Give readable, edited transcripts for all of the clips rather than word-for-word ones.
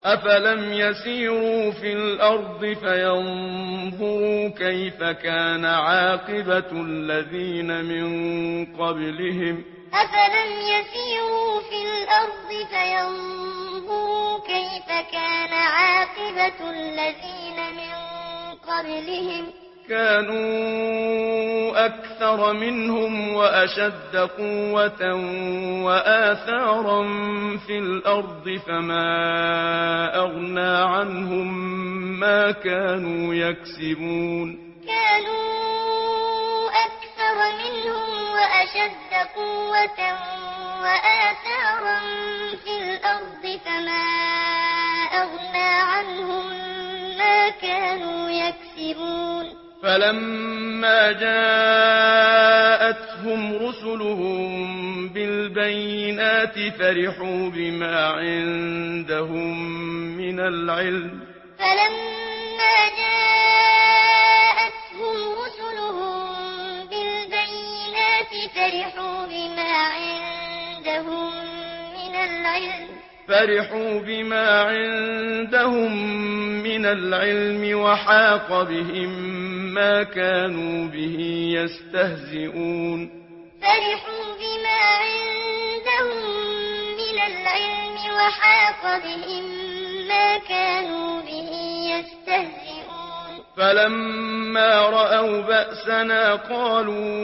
أفلم يسيروا في الأرض فينظروا كيف كان عاقبة الذين من قبلهم أفلم يسيروا في الأرض فينظروا كيف كان عاقبة الذين من قبلهم كانوا أكثر منهم وأشد قوة وآثارا في الأرض فما أغنى عنهم ما كانوا يكسبون كانوا أكثر منهم وأشد قوة وآثارا في الأرض فما أغنى عنهم ما كانوا يكسبون فلما جاءتهم رسلهم بالبينات فرحوا بما عندهم من العلم فلما جاءتهم رسلهم بالبينات فرحوا بما عندهم من العلم وحاق بهم ما كانوا به يستهزئون فرحوا بما عندهم من العلم وحاق بهم ما كانوا به يستهزئون فلما رأوا بأسنا قالوا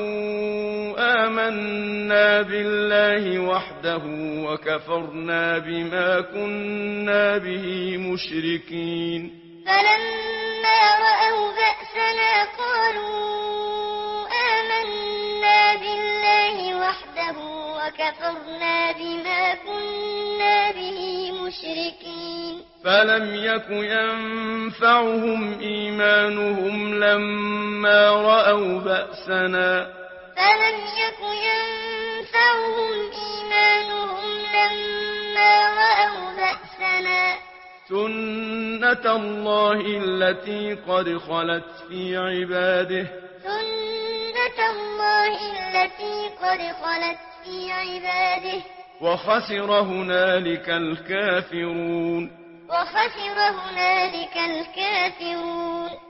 آمنا بالله وحده وكفرنا بما كنا به مشركين فلما رأوا بأسنا قالوا آمنا بالله وحده وكفرنا بما كنا به مشركين فلم يك ينفعهم إيمانهم لما رأوا بأسنا فلم يك ينفعهم إيمانهم لما رأوا بأسنا سنة الله التي قد خلت في عباده سنة الله التي قد خلت في عباده وخسر هنالك الكافرون وخسر هنالك الكافرون